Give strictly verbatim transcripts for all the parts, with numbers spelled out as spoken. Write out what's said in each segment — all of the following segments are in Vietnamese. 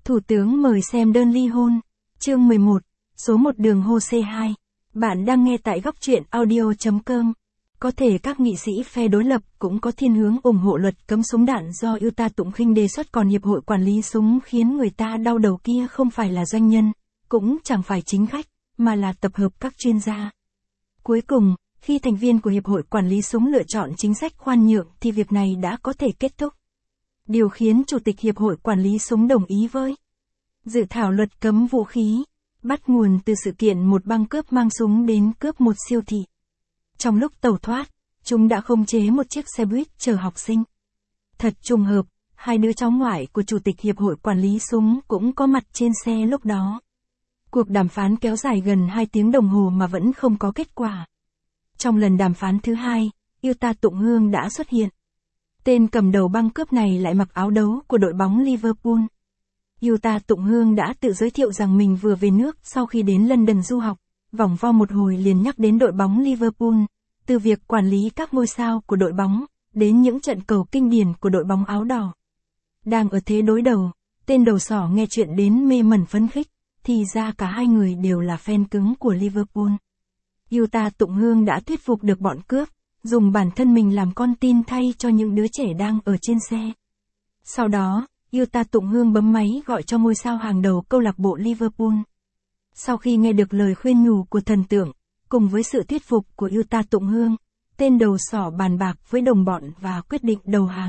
Thủ tướng mời xem đơn ly hôn. Chương mười một, số một đường hô xê hai. Bạn đang nghe tại góc truyện audio chấm com. Có thể các nghị sĩ phe đối lập cũng có thiên hướng ủng hộ luật cấm súng đạn do Utah Tụng Khinh đề xuất, còn Hiệp hội Quản lý súng khiến người ta đau đầu kia không phải là doanh nhân, cũng chẳng phải chính khách, mà là tập hợp các chuyên gia. Cuối cùng, khi thành viên của Hiệp hội Quản lý súng lựa chọn chính sách khoan nhượng thì việc này đã có thể kết thúc. Điều khiến Chủ tịch Hiệp hội Quản lý súng đồng ý với dự thảo luật cấm vũ khí, bắt nguồn từ sự kiện một băng cướp mang súng đến cướp một siêu thị. Trong lúc tẩu thoát, chúng đã khống chế một chiếc xe buýt chở học sinh. Thật trùng hợp, hai đứa cháu ngoại của Chủ tịch Hiệp hội Quản lý súng cũng có mặt trên xe lúc đó. Cuộc đàm phán kéo dài gần hai tiếng đồng hồ mà vẫn không có kết quả. Trong lần đàm phán thứ hai, Utah Tụng Hương đã xuất hiện. Tên cầm đầu băng cướp này lại mặc áo đấu của đội bóng Liverpool. Utah Tụng Hương đã tự giới thiệu rằng mình vừa về nước sau khi đến London du học, vòng vo một hồi liền nhắc đến đội bóng Liverpool, từ việc quản lý các ngôi sao của đội bóng, đến những trận cầu kinh điển của đội bóng áo đỏ. Đang ở thế đối đầu, tên đầu sỏ nghe chuyện đến mê mẩn phấn khích, thì ra cả hai người đều là fan cứng của Liverpool. Utah Tụng Hương đã thuyết phục được bọn cướp, dùng bản thân mình làm con tin thay cho những đứa trẻ đang ở trên xe. Sau đó, Utah Tụng Hương bấm máy gọi cho ngôi sao hàng đầu câu lạc bộ Liverpool. Sau khi nghe được lời khuyên nhủ của thần tượng, cùng với sự thuyết phục của Utah Tụng Hương, tên đầu sỏ bàn bạc với đồng bọn và quyết định đầu hàng.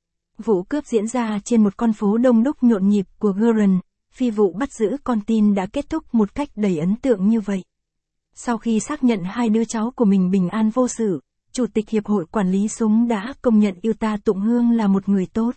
Vụ cướp diễn ra trên một con phố đông đúc nhộn nhịp của Guernsey. Phi vụ bắt giữ con tin đã kết thúc một cách đầy ấn tượng như vậy. Sau khi xác nhận hai đứa cháu của mình bình an vô sự, Chủ tịch Hiệp hội Quản lý súng đã công nhận Utah Tụng Hương là một người tốt.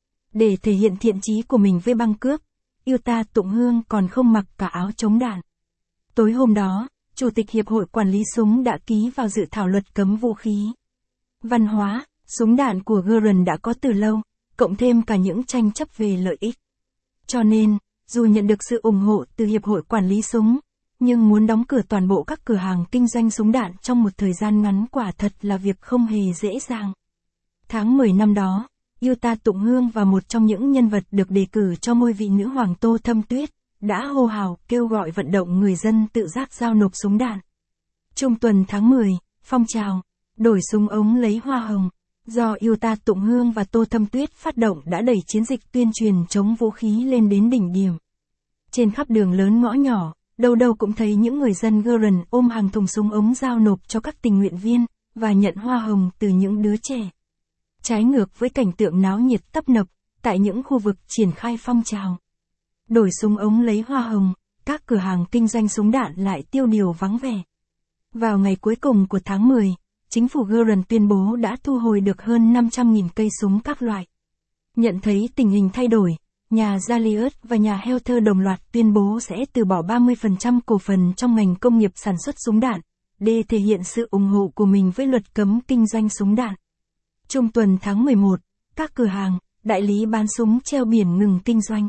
Để thể hiện thiện chí của mình với băng cướp, Utah Tụng Hương còn không mặc cả áo chống đạn. Tối hôm đó, Chủ tịch Hiệp hội Quản lý súng đã ký vào dự thảo luật cấm vũ khí. Văn hóa, súng đạn của Guernsey đã có từ lâu, cộng thêm cả những tranh chấp về lợi ích. Cho nên, dù nhận được sự ủng hộ từ Hiệp hội Quản lý súng, nhưng muốn đóng cửa toàn bộ các cửa hàng kinh doanh súng đạn trong một thời gian ngắn quả thật là việc không hề dễ dàng. Tháng mười năm đó, Utah Tụng Hương và một trong những nhân vật được đề cử cho ngôi vị nữ hoàng Tô Thâm Tuyết, đã hô hào kêu gọi vận động người dân tự giác giao nộp súng đạn. Trung tuần tháng mười, phong trào đổi súng ống lấy hoa hồng do Utah Tụng Hương và Tô Thâm Tuyết phát động đã đẩy chiến dịch tuyên truyền chống vũ khí lên đến đỉnh điểm. Trên khắp đường lớn ngõ nhỏ, đâu đâu cũng thấy những người dân Guernsey ôm hàng thùng súng ống giao nộp cho các tình nguyện viên, và nhận hoa hồng từ những đứa trẻ. Trái ngược với cảnh tượng náo nhiệt tấp nập, tại những khu vực triển khai phong trào đổi súng ống lấy hoa hồng, các cửa hàng kinh doanh súng đạn lại tiêu điều vắng vẻ. Vào ngày cuối cùng của tháng mười, chính phủ Guernsey tuyên bố đã thu hồi được hơn năm trăm nghìn cây súng các loại. Nhận thấy tình hình thay đổi, nhà Gilead và nhà Heather đồng loạt tuyên bố sẽ từ bỏ ba mươi phần trăm cổ phần trong ngành công nghiệp sản xuất súng đạn, để thể hiện sự ủng hộ của mình với luật cấm kinh doanh súng đạn. Trung tuần tháng mười một, các cửa hàng, đại lý bán súng treo biển ngừng kinh doanh.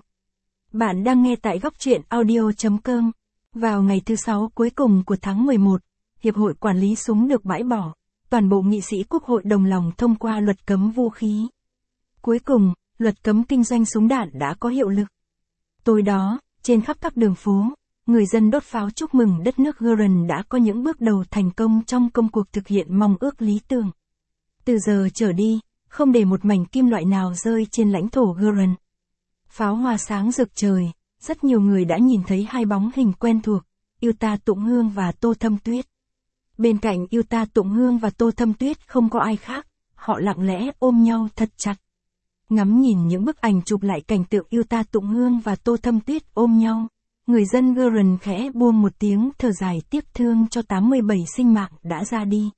Bạn đang nghe tại góc truyện audio chấm com. Vào ngày thứ sáu cuối cùng của tháng mười một, Hiệp hội Quản lý súng được bãi bỏ, toàn bộ nghị sĩ Quốc hội đồng lòng thông qua luật cấm vũ khí. Cuối cùng, luật cấm kinh doanh súng đạn đã có hiệu lực. Tối đó, trên khắp các đường phố, người dân đốt pháo chúc mừng đất nước Guernsey đã có những bước đầu thành công trong công cuộc thực hiện mong ước lý tưởng. Từ giờ trở đi, không để một mảnh kim loại nào rơi trên lãnh thổ Guernsey. Pháo hoa sáng rực trời, rất nhiều người đã nhìn thấy hai bóng hình quen thuộc, Utah Tụng Hương và Tô Thâm Tuyết. Bên cạnh Utah Tụng Hương và Tô Thâm Tuyết không có ai khác, họ lặng lẽ ôm nhau thật chặt. Ngắm nhìn những bức ảnh chụp lại cảnh tượng Utah Tụng Hương và Tô Thâm Tuyết ôm nhau, người dân Guernsey khẽ buông một tiếng thở dài tiếc thương cho tám mươi bảy sinh mạng đã ra đi.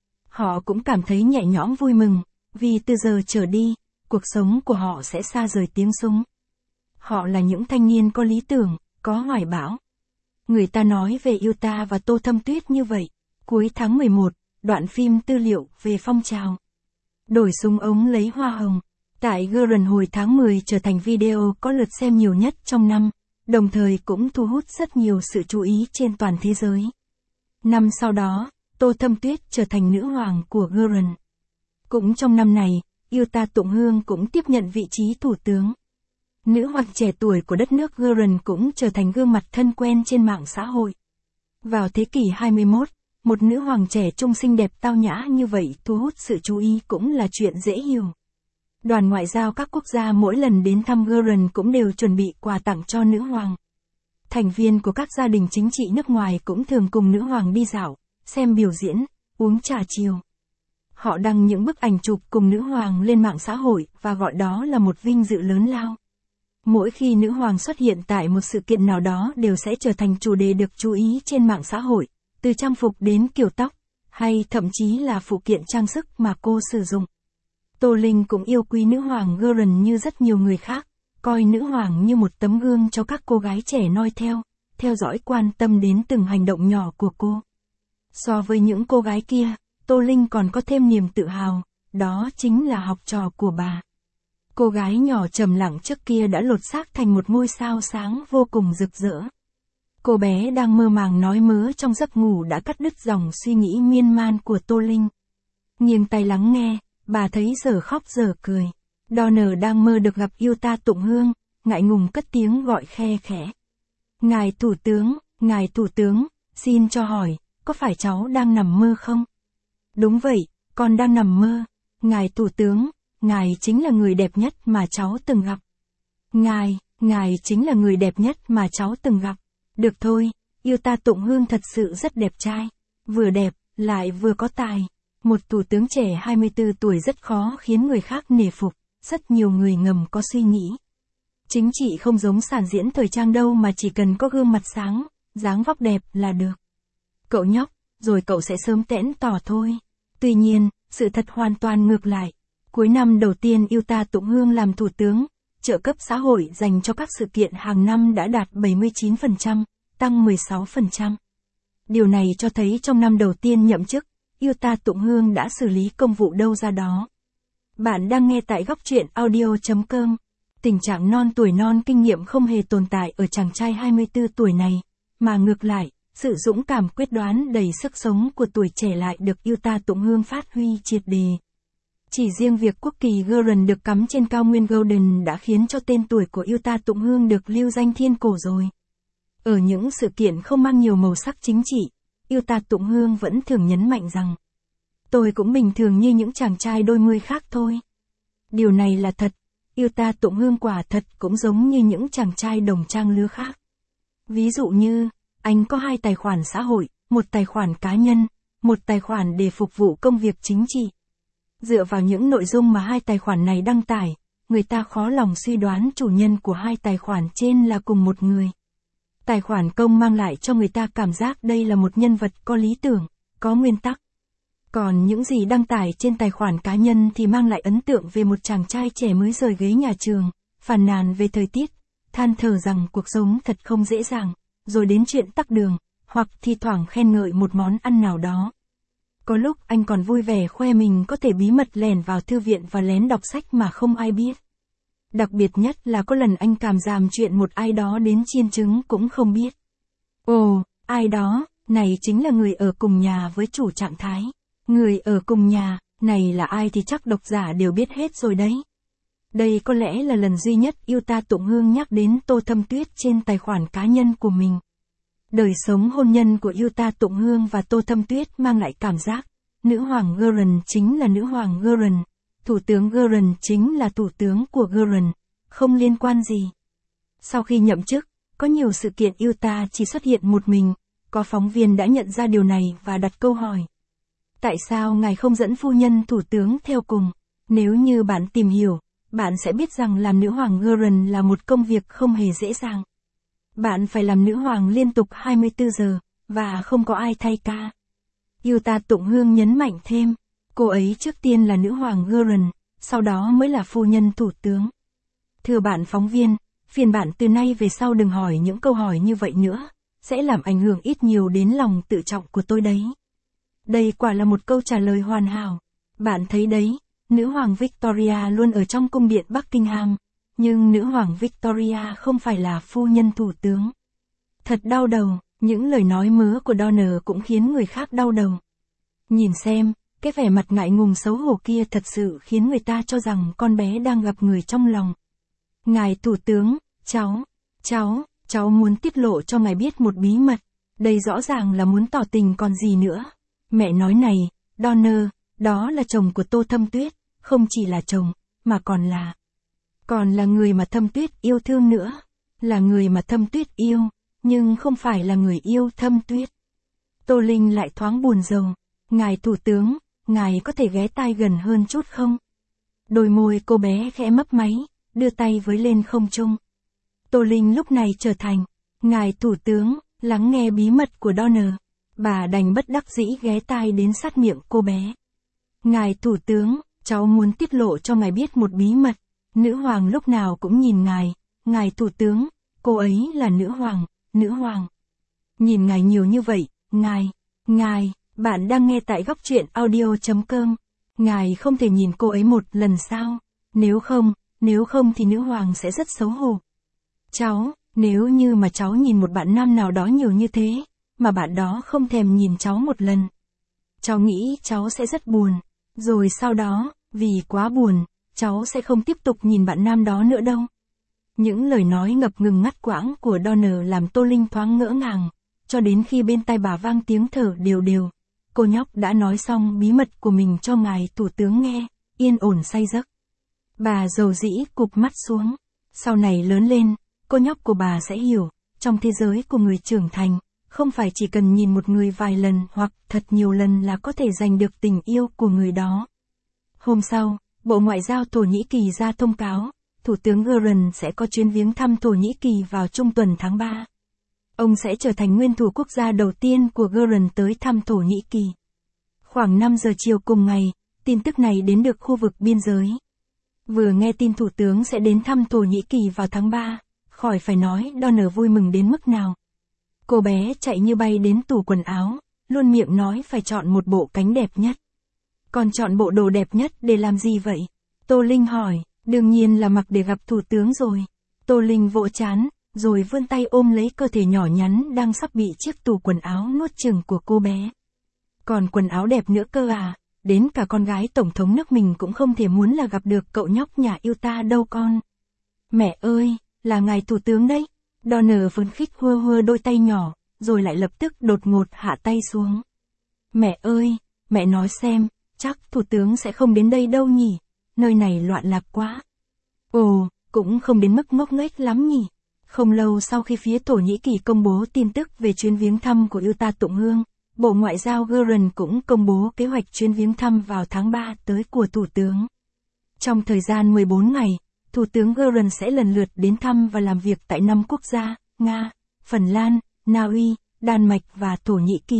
Họ cũng cảm thấy nhẹ nhõm vui mừng, vì từ giờ trở đi, cuộc sống của họ sẽ xa rời tiếng súng. Họ là những thanh niên có lý tưởng, có hoài bão. Người ta nói về Utah và Tô Thâm Tuyết như vậy. Cuối tháng mười một, đoạn phim tư liệu về phong trào đổi súng ống lấy hoa hồng tại Guernsey hồi tháng mười trở thành video có lượt xem nhiều nhất trong năm, đồng thời cũng thu hút rất nhiều sự chú ý trên toàn thế giới. Năm sau đó, Tô Thâm Tuyết trở thành nữ hoàng của Guernsey. Cũng trong năm này, Utah Tụng Hương cũng tiếp nhận vị trí thủ tướng. Nữ hoàng trẻ tuổi của đất nước Guerin cũng trở thành gương mặt thân quen trên mạng xã hội. Vào thế kỷ hai mươi mốt, một nữ hoàng trẻ trung xinh đẹp tao nhã như vậy thu hút sự chú ý cũng là chuyện dễ hiểu. Đoàn ngoại giao các quốc gia mỗi lần đến thăm Guerin cũng đều chuẩn bị quà tặng cho nữ hoàng. Thành viên của các gia đình chính trị nước ngoài cũng thường cùng nữ hoàng đi dạo, xem biểu diễn, uống trà chiều. Họ đăng những bức ảnh chụp cùng nữ hoàng lên mạng xã hội và gọi đó là một vinh dự lớn lao. Mỗi khi nữ hoàng xuất hiện tại một sự kiện nào đó đều sẽ trở thành chủ đề được chú ý trên mạng xã hội, từ trang phục đến kiểu tóc, hay thậm chí là phụ kiện trang sức mà cô sử dụng. Tô Linh cũng yêu quý nữ hoàng Guerin như rất nhiều người khác, coi nữ hoàng như một tấm gương cho các cô gái trẻ noi theo, theo dõi quan tâm đến từng hành động nhỏ của cô. So với những cô gái kia, Tô Linh còn có thêm niềm tự hào, đó chính là học trò của bà. Cô gái nhỏ trầm lặng trước kia đã lột xác thành một ngôi sao sáng vô cùng rực rỡ. Cô bé đang mơ màng nói mớ trong giấc ngủ đã cắt đứt dòng suy nghĩ miên man của Tô Linh. Nghiêng tai lắng nghe, bà thấy giờ khóc giờ cười. Donner đang mơ được gặp Yuta Tụng Hương, ngại ngùng cất tiếng gọi khe khẽ. Ngài Thủ tướng, Ngài Thủ tướng, xin cho hỏi, có phải cháu đang nằm mơ không? Đúng vậy, con đang nằm mơ. Ngài Thủ tướng, Ngài chính là người đẹp nhất mà cháu từng gặp. Ngài, Ngài chính là người đẹp nhất mà cháu từng gặp. Được thôi, Yuta Tụng Hương thật sự rất đẹp trai. Vừa đẹp, lại vừa có tài. Một thủ tướng trẻ hai mươi tư tuổi rất khó khiến người khác nể phục. Rất nhiều người ngầm có suy nghĩ. Chính trị không giống sản diễn thời trang đâu mà chỉ cần có gương mặt sáng, dáng vóc đẹp là được. Cậu nhóc, rồi cậu sẽ sớm tẽn tỏ thôi. Tuy nhiên, sự thật hoàn toàn ngược lại. Cuối năm đầu tiên Yuta Tụng Hương làm thủ tướng, trợ cấp xã hội dành cho các sự kiện hàng năm đã đạt bảy mươi chín phần trăm, tăng mười sáu phần trăm. Điều này cho thấy trong năm đầu tiên nhậm chức, Yuta Tụng Hương đã xử lý công vụ đâu ra đó. Bạn đang nghe tại góc truyện audio chấm com. Tình trạng non tuổi non kinh nghiệm không hề tồn tại ở chàng trai hai mươi tư tuổi này, mà ngược lại, sự dũng cảm quyết đoán đầy sức sống của tuổi trẻ lại được Yuta Tụng Hương phát huy triệt đề. Chỉ riêng việc quốc kỳ Guerin được cắm trên cao nguyên Golden đã khiến cho tên tuổi của Yuta Tụng Hương được lưu danh thiên cổ rồi. Ở những sự kiện không mang nhiều màu sắc chính trị, Yuta Tụng Hương vẫn thường nhấn mạnh rằng tôi cũng bình thường như những chàng trai đôi mươi khác thôi. Điều này là thật, Yuta Tụng Hương quả thật cũng giống như những chàng trai đồng trang lứa khác. Ví dụ như, anh có hai tài khoản xã hội, một tài khoản cá nhân, một tài khoản để phục vụ công việc chính trị. Dựa vào những nội dung mà hai tài khoản này đăng tải, người ta khó lòng suy đoán chủ nhân của hai tài khoản trên là cùng một người. Tài khoản công mang lại cho người ta cảm giác đây là một nhân vật có lý tưởng, có nguyên tắc. Còn những gì đăng tải trên tài khoản cá nhân thì mang lại ấn tượng về một chàng trai trẻ mới rời ghế nhà trường, phàn nàn về thời tiết, than thở rằng cuộc sống thật không dễ dàng, rồi đến chuyện tắc đường, hoặc thi thoảng khen ngợi một món ăn nào đó. Có lúc anh còn vui vẻ khoe mình có thể bí mật lẻn vào thư viện và lén đọc sách mà không ai biết. Đặc biệt nhất là có lần anh cảm giảm chuyện một ai đó đến chiên trứng cũng không biết. Ồ, ai đó, này chính là người ở cùng nhà với chủ trạng thái. Người ở cùng nhà, này là ai thì chắc độc giả đều biết hết rồi đấy. Đây có lẽ là lần duy nhất Yuta Tụng Hương nhắc đến Tô Thâm Tuyết trên tài khoản cá nhân của mình. Đời sống hôn nhân của Yuta Tụng Hương và Tô Thâm Tuyết mang lại cảm giác, nữ hoàng Guerin chính là nữ hoàng Guerin, thủ tướng Guerin chính là thủ tướng của Guerin, không liên quan gì. Sau khi nhậm chức, có nhiều sự kiện Yuta chỉ xuất hiện một mình, có phóng viên đã nhận ra điều này và đặt câu hỏi. Tại sao ngài không dẫn phu nhân thủ tướng theo cùng? Nếu như bạn tìm hiểu, bạn sẽ biết rằng làm nữ hoàng Guerin là một công việc không hề dễ dàng. Bạn phải làm nữ hoàng liên tục hai mươi tư giờ, và không có ai thay ca. Yuta Tụng Hương nhấn mạnh thêm, cô ấy trước tiên là nữ hoàng Guerin, sau đó mới là phu nhân thủ tướng. Thưa bạn phóng viên, phiền bạn từ nay về sau đừng hỏi những câu hỏi như vậy nữa, sẽ làm ảnh hưởng ít nhiều đến lòng tự trọng của tôi đấy. Đây quả là một câu trả lời hoàn hảo. Bạn thấy đấy, nữ hoàng Victoria luôn ở trong cung điện Buckingham, nhưng nữ hoàng Victoria không phải là phu nhân thủ tướng. Thật đau đầu, những lời nói mớ của Donner cũng khiến người khác đau đầu. Nhìn xem, cái vẻ mặt ngại ngùng xấu hổ kia thật sự khiến người ta cho rằng con bé đang gặp người trong lòng. Ngài Thủ tướng, cháu, cháu, cháu muốn tiết lộ cho ngài biết một bí mật. Đây rõ ràng là muốn tỏ tình còn gì nữa. Mẹ nói này, Donner, đó là chồng của Tô Thâm Tuyết, không chỉ là chồng, mà còn là... Còn là người mà Thâm Tuyết yêu thương nữa. Là người mà Thâm Tuyết yêu, nhưng không phải là người yêu Thâm Tuyết. Tô Linh lại thoáng buồn rầu. Ngài Thủ tướng, ngài có thể ghé tai gần hơn chút không? Đôi môi cô bé khẽ mấp máy, đưa tay với lên không trung. Tô Linh lúc này trở thành, ngài Thủ tướng, lắng nghe bí mật của Donner. Bà đành bất đắc dĩ ghé tai đến sát miệng cô bé. Ngài Thủ tướng, cháu muốn tiết lộ cho ngài biết một bí mật. Nữ hoàng lúc nào cũng nhìn ngài, ngài Thủ tướng, cô ấy là nữ hoàng, nữ hoàng. Nhìn ngài nhiều như vậy, ngài, ngài, bạn đang nghe tại góc truyện audio.com. Ngài không thể nhìn cô ấy một lần sao? Nếu không, nếu không thì nữ hoàng sẽ rất xấu hổ. Cháu, nếu như mà cháu nhìn một bạn nam nào đó nhiều như thế, mà bạn đó không thèm nhìn cháu một lần. Cháu nghĩ cháu sẽ rất buồn. Rồi sau đó, vì quá buồn, cháu sẽ không tiếp tục nhìn bạn nam đó nữa đâu. Những lời nói ngập ngừng ngắt quãng của Donner làm Tô Linh thoáng ngỡ ngàng, cho đến khi bên tai bà vang tiếng thở đều đều. Cô nhóc đã nói xong bí mật của mình cho ngài Thủ tướng nghe, yên ổn say giấc. Bà dầu dĩ cụp mắt xuống. Sau này lớn lên, cô nhóc của bà sẽ hiểu, trong thế giới của người trưởng thành, không phải chỉ cần nhìn một người vài lần hoặc thật nhiều lần là có thể giành được tình yêu của người đó. Hôm sau, Bộ Ngoại giao Thổ Nhĩ Kỳ ra thông cáo, Thủ tướng Göran sẽ có chuyến viếng thăm Thổ Nhĩ Kỳ vào trung tuần tháng ba. Ông sẽ trở thành nguyên thủ quốc gia đầu tiên của Göran tới thăm Thổ Nhĩ Kỳ. Khoảng năm giờ chiều cùng ngày, tin tức này đến được khu vực biên giới. Vừa nghe tin Thủ tướng sẽ đến thăm Thổ Nhĩ Kỳ vào tháng ba, khỏi phải nói Donner vui mừng đến mức nào. Cô bé chạy như bay đến tủ quần áo, luôn miệng nói phải chọn một bộ cánh đẹp nhất. Còn chọn bộ đồ đẹp nhất để làm gì vậy? Tô Linh hỏi, đương nhiên là mặc để gặp Thủ tướng rồi. Tô Linh vỗ trán, rồi vươn tay ôm lấy cơ thể nhỏ nhắn đang sắp bị chiếc tủ quần áo nuốt chửng của cô bé. Còn quần áo đẹp nữa cơ à, đến cả con gái tổng thống nước mình cũng không thể muốn là gặp được cậu nhóc nhà yêu ta đâu con. Mẹ ơi, là ngài Thủ tướng đấy. Donner phấn khích hua hua đôi tay nhỏ, rồi lại lập tức đột ngột hạ tay xuống. Mẹ ơi, mẹ nói xem, chắc Thủ tướng sẽ không đến đây đâu nhỉ, nơi này loạn lạc quá. Ồ, cũng không đến mức ngốc nghếch lắm nhỉ. Không lâu sau khi phía Thổ Nhĩ Kỳ công bố tin tức về chuyến viếng thăm của Yuta Tụng Hương, Bộ Ngoại giao Göran cũng công bố kế hoạch chuyến viếng thăm vào tháng ba tới của Thủ tướng. Trong thời gian mười bốn ngày, Thủ tướng Göran sẽ lần lượt đến thăm và làm việc tại năm quốc gia, Nga, Phần Lan, Na Uy, Đan Mạch và Thổ Nhĩ Kỳ.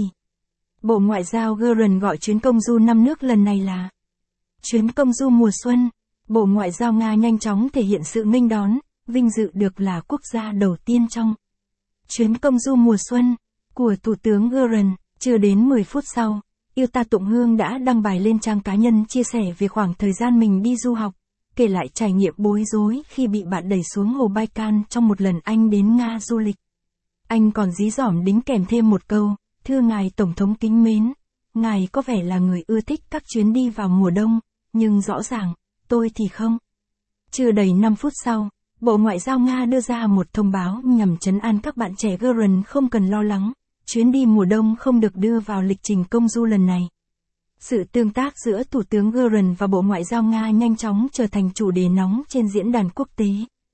Bộ Ngoại giao Göran gọi chuyến công du năm nước lần này là chuyến công du mùa xuân. Bộ Ngoại giao Nga nhanh chóng thể hiện sự nghênh đón, vinh dự được là quốc gia đầu tiên trong chuyến công du mùa xuân của Thủ tướng Göran. Chưa đến mười phút sau, Yuta Tụng Hương đã đăng bài lên trang cá nhân chia sẻ về khoảng thời gian mình đi du học, kể lại trải nghiệm bối rối khi bị bạn đẩy xuống hồ Baikal trong một lần anh đến Nga du lịch. Anh còn dí dỏm đính kèm thêm một câu, thưa ngài Tổng thống kính mến, ngài có vẻ là người ưa thích các chuyến đi vào mùa đông, nhưng rõ ràng, tôi thì không. Chưa đầy năm phút sau, Bộ Ngoại giao Nga đưa ra một thông báo nhằm trấn an các bạn trẻ Göran không cần lo lắng, chuyến đi mùa đông không được đưa vào lịch trình công du lần này. Sự tương tác giữa Thủ tướng Göran và Bộ Ngoại giao Nga nhanh chóng trở thành chủ đề nóng trên diễn đàn quốc tế.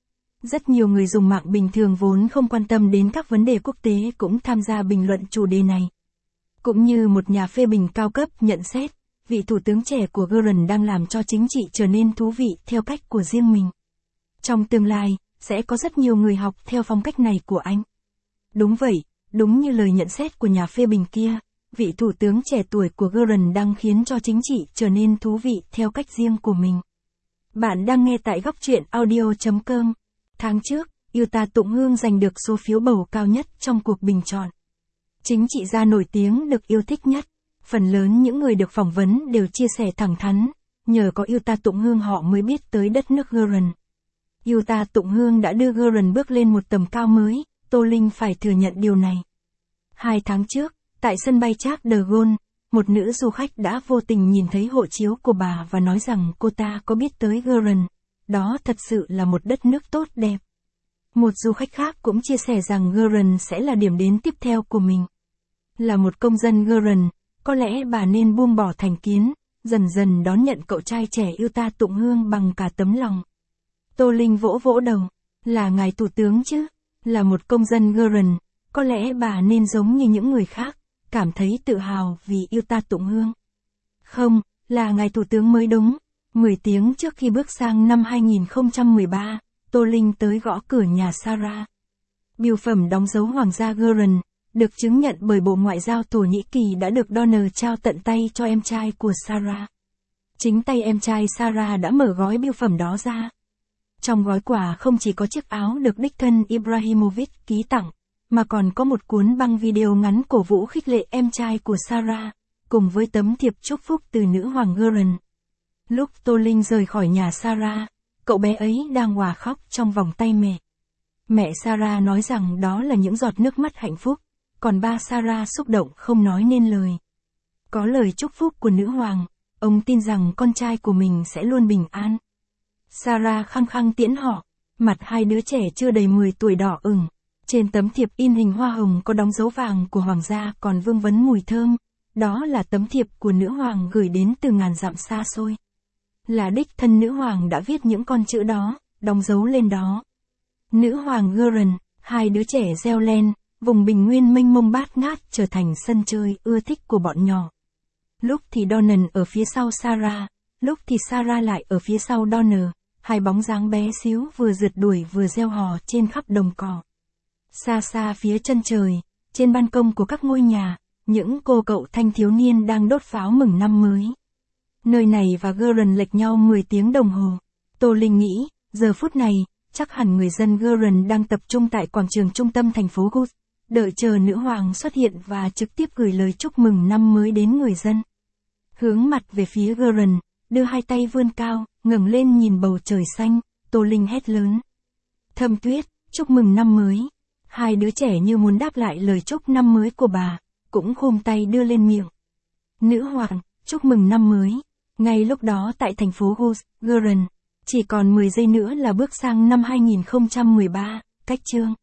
Rất nhiều người dùng mạng bình thường vốn không quan tâm đến các vấn đề quốc tế cũng tham gia bình luận chủ đề này. Cũng như một nhà phê bình cao cấp nhận xét, vị thủ tướng trẻ của Göran đang làm cho chính trị trở nên thú vị theo cách của riêng mình. Trong tương lai, sẽ có rất nhiều người học theo phong cách này của anh. Đúng vậy, đúng như lời nhận xét của nhà phê bình kia, vị thủ tướng trẻ tuổi của Göran đang khiến cho chính trị trở nên thú vị theo cách riêng của mình. Bạn đang nghe tại góc truyện audio.com. Tháng trước, Yuta Tụng Hương giành được số phiếu bầu cao nhất trong cuộc bình chọn. Chính trị gia nổi tiếng được yêu thích nhất. Phần lớn những người được phỏng vấn đều chia sẻ thẳng thắn, nhờ có Yuta Tụng Hương họ mới biết tới đất nước Göran. Yuta Tụng Hương đã đưa Göran bước lên một tầm cao mới, Tô Linh phải thừa nhận điều này. Hai tháng trước, tại sân bay Charles de Gaulle, một nữ du khách đã vô tình nhìn thấy hộ chiếu của bà và nói rằng cô ta có biết tới Göran. đó thật sự là một đất nước tốt đẹp. Một du khách khác cũng chia sẻ rằng Gurun sẽ là điểm đến tiếp theo của mình. Là một công dân Gurun, có lẽ bà nên buông bỏ thành kiến, dần dần đón nhận cậu trai trẻ yêu ta tụng hương bằng cả tấm lòng. Tô Linh vỗ vỗ đầu, là ngài thủ tướng chứ, là một công dân Gurun, có lẽ bà nên giống như những người khác, cảm thấy tự hào vì yêu ta tụng hương. Không, là ngài thủ tướng mới đúng. mười tiếng trước khi bước sang năm hai nghìn không trăm mười ba, Tô Linh tới gõ cửa nhà Sarah. Bưu phẩm đóng dấu Hoàng gia Gurun, được chứng nhận bởi Bộ Ngoại giao Thổ Nhĩ Kỳ đã được Donner trao tận tay cho em trai của Sarah. Chính tay em trai Sarah đã mở gói bưu phẩm đó ra. Trong gói quà không chỉ có chiếc áo được đích thân Ibrahimovic ký tặng, mà còn có một cuốn băng video ngắn cổ vũ khích lệ em trai của Sarah, cùng với tấm thiệp chúc phúc từ nữ hoàng Gurun. Lúc Tô Linh rời khỏi nhà Sarah, cậu bé ấy đang òa khóc trong vòng tay mẹ. Mẹ Sarah nói rằng đó là những giọt nước mắt hạnh phúc, còn ba Sarah xúc động không nói nên lời. Có lời chúc phúc của nữ hoàng, ông tin rằng con trai của mình sẽ luôn bình an. Sarah khăng khăng tiễn họ, mặt hai đứa trẻ chưa đầy mười tuổi đỏ ửng. Trên tấm thiệp in hình hoa hồng có đóng dấu vàng của hoàng gia còn vương vấn mùi thơm. Đó là tấm thiệp của nữ hoàng gửi đến từ ngàn dặm xa xôi. Là đích thân nữ hoàng đã viết những con chữ đó, đóng dấu lên đó. Nữ hoàng Gurun, hai đứa trẻ reo lên, vùng bình nguyên mênh mông bát ngát trở thành sân chơi ưa thích của bọn nhỏ. Lúc thì Donner ở phía sau Sarah, lúc thì Sarah lại ở phía sau Donner, hai bóng dáng bé xíu vừa rượt đuổi vừa reo hò trên khắp đồng cỏ. Xa xa phía chân trời, trên ban công của các ngôi nhà, những cô cậu thanh thiếu niên đang đốt pháo mừng năm mới. Nơi này và Gurun lệch nhau mười tiếng đồng hồ. Tô Linh nghĩ, giờ phút này, chắc hẳn người dân Gurun đang tập trung tại quảng trường trung tâm thành phố Gus, đợi chờ nữ hoàng xuất hiện và trực tiếp gửi lời chúc mừng năm mới đến người dân. Hướng mặt về phía Gurun, đưa hai tay vươn cao, ngẩng lên nhìn bầu trời xanh, Tô Linh hét lớn. Thâm Tuyết, chúc mừng năm mới. Hai đứa trẻ như muốn đáp lại lời chúc năm mới của bà, cũng khum tay đưa lên miệng. Nữ hoàng, chúc mừng năm mới. Ngay lúc đó tại thành phố Gus, Gurun, chỉ còn mười giây nữa là bước sang năm hai nghìn không trăm mười ba, cách chương.